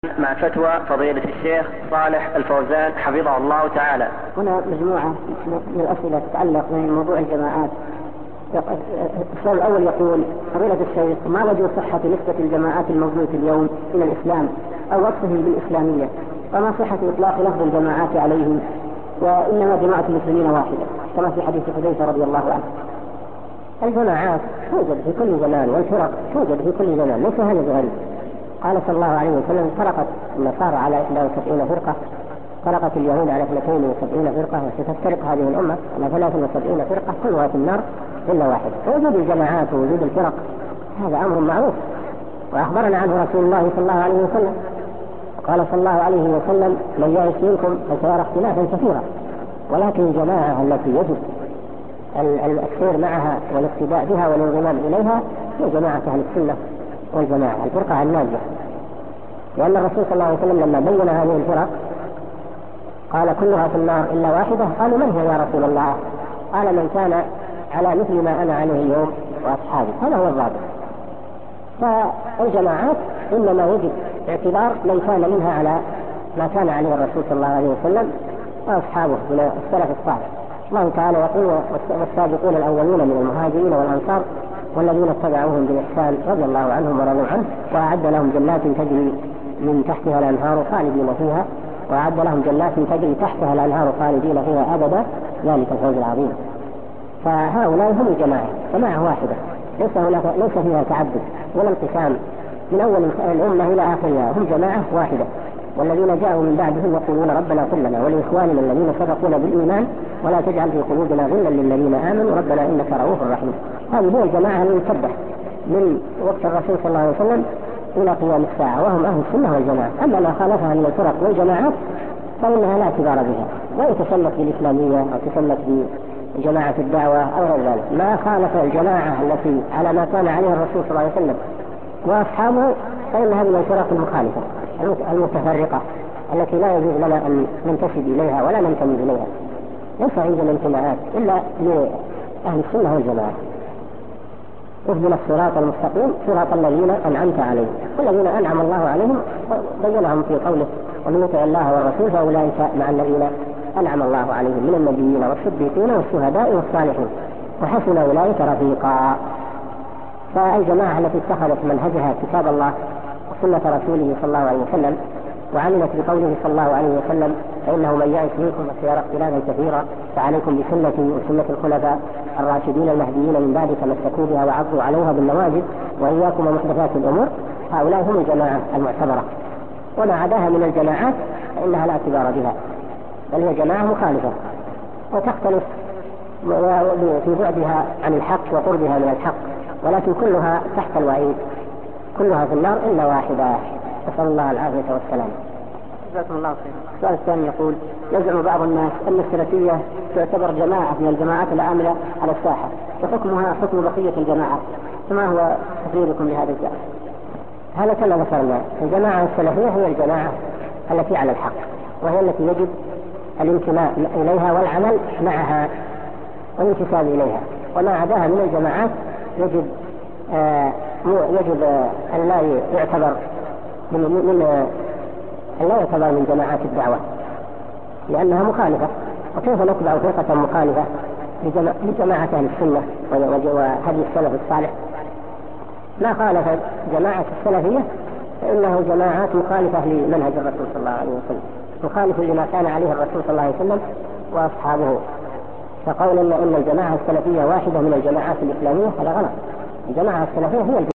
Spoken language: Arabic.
مع فتوى فضيلة الشيخ صالح الفوزان حفظه الله تعالى. هنا مجموعة من الأسئلة تتعلق بموضوع الجماعات. السؤال الأول يقول: فضيلة الشيخ، ما وجه صحة نسبة الجماعات الموجودة اليوم إلى الإسلام أو وصفهم بالإسلامية؟ وما صحة إطلاق لفظ الجماعات عليهم وإنما جماعة المسلمين واحدة كما في حديث حذيفة رضي الله عنه؟ الجماعات توجد في كل زمان، والفرق توجد في كل زمان، ليس هذا بغريب. قال صلى الله عليه وسلم: فرقت النصارى على 71 فرقة، فرقت اليهود على 72 فرقة، وستفترق هذه الأمة على 73 فرقة كلها في النار إلا واحد. ووجود الجماعات ووجود الفرق هذا أمر معروف، وأخبرنا عنه رسول الله صلى الله عليه وسلم. قال صلى الله عليه وسلم: من يعش منكم فسيرى اختلافا كثيرا، ولكن الجماعة التي يجب السير معها والاقتداء بها والانضمام إليها هي جماعة أهل السنة والجماعة، الفرقة الناجية. لأن الرسول صلى الله عليه وسلم لما بين هذه الفرق قال: كلها في النار إلا واحدة. قالوا: من هي يا رسول الله؟ قال: من كان على مثل ما أنا عليه اليوم وأصحابي. هذا هو الضابط. فالجماعات إنما يجب اعتبار من كان منها على ما كان عليه الرسول صلى الله عليه وسلم وأصحابه من السلف الصالح. الله تعالى يقول: والسابقون الأولون من المهاجرين والأنصار والذين اتبعوهم بإحسان رضي الله عنهم ورضوا عنه وأعد لهم جنات تجري من تحتها الأنهار خالدين فيها، وأعد لهم جنات تجري تحتها الأنهار خالدين فيها أبدا، ذلك الفوز العظيم. فهؤلاء هم الجماعة، جماعة واحدة ليس فيها تعدد ولا انقسام من أول الأمة إلى آخرها، هم جماعة واحدة. والذين جاءوا من بعدهم يقولون: ربنا اغفر لنا ولإخواننا الذين سبقونا بالإيمان ولا تجعل في قلوبنا غلا للذين آمنوا ربنا إنك رؤوف رحيم. هذه هي الجماعة المسبح من وقت الرسول صلى الله عليه وسلم إلى قيام الساعة، وهم أهل السنة والجماعة. أما ما خالفها من الفرق والجماعات فإنها لا اعتبار بها، وإن تسمت بالإسلامية أو تسمت بجماعة الدعوة أو غير ذلك. ما خالف الجماعة التي على ما كان عليه الرسول صلى الله عليه وسلم وأصحابه فإن هذه الفرق المخالفة المتفرقة التي لا يجوز لنا أن ننتسب إليها ولا ننتمي إليها. ليس عندنا انتماءات إلا لأهل السنة والجماعة. اهدنا الصراط المستقيم صراط الذين أنعمت عليهم، والذين أنعم الله عليهم بينهم في قوله: ومن يطع الله والرسول فأولئك مع الذين أنعم الله عليهم من النبيين والصديقين والشهداء والصالحين وحسن أولئك رفيقا. فالجماعة التي اتخذت منهجها كتاب الله وسنة رسوله صلى الله عليه وسلم وعملت بقوله صلى الله عليه وسلم: فإنه من يعش منكم فسيرى اختلافا كثيرا فعليكم بسنتي وسنة الخلفاء الراشدين المهديين من بعد تمسكوا بها وعضوا عليها بالنواجذ وإياكم ومحدثات الأمور. هؤلاء هم الجماعة المعتبرة، وما عداها من الجماعات فإنها لا اعتبار بها، بل هي جماعة مخالفة وتختلف في بعدها عن الحق وقربها من الحق، ولكن كلها تحت الوعيد، كلها في النار إلا واحدة. نسأل الله العافية والسلام. جزاكم الله خير. السؤال الثاني يقول: يزعم بعض الناس أن السلفية تعتبر جماعة من الجماعات العاملة على الساحة وحكمها حكم بقية الجماعات، فما هو تفسيركم لهذا الزعم؟ هذا كما ذكرنا، الجماعة السلفية هي الجماعة التي على الحق، وهي التي يجب الانتماء إليها والعمل معها والانتساب إليها. وما عداها من الجماعات يجب أن لا يعتبر من جماعات الدعوة لأنها مخالفة. وكيف نتبع فرقة مخالفة لجماعة أهل السنة وهدي السلف الصالح؟ ما خالف جماعة السلفية فإنه جماعات مخالفة لمنهج الرسول صلى الله عليه وسلم، مخالف لما كان عليه الرسول صلى الله عليه وسلم وأصحابه. فقول إن الجماعة السلفية واحدة من الجماعات الإسلامية هذا غلط. الجماعة السلفية هي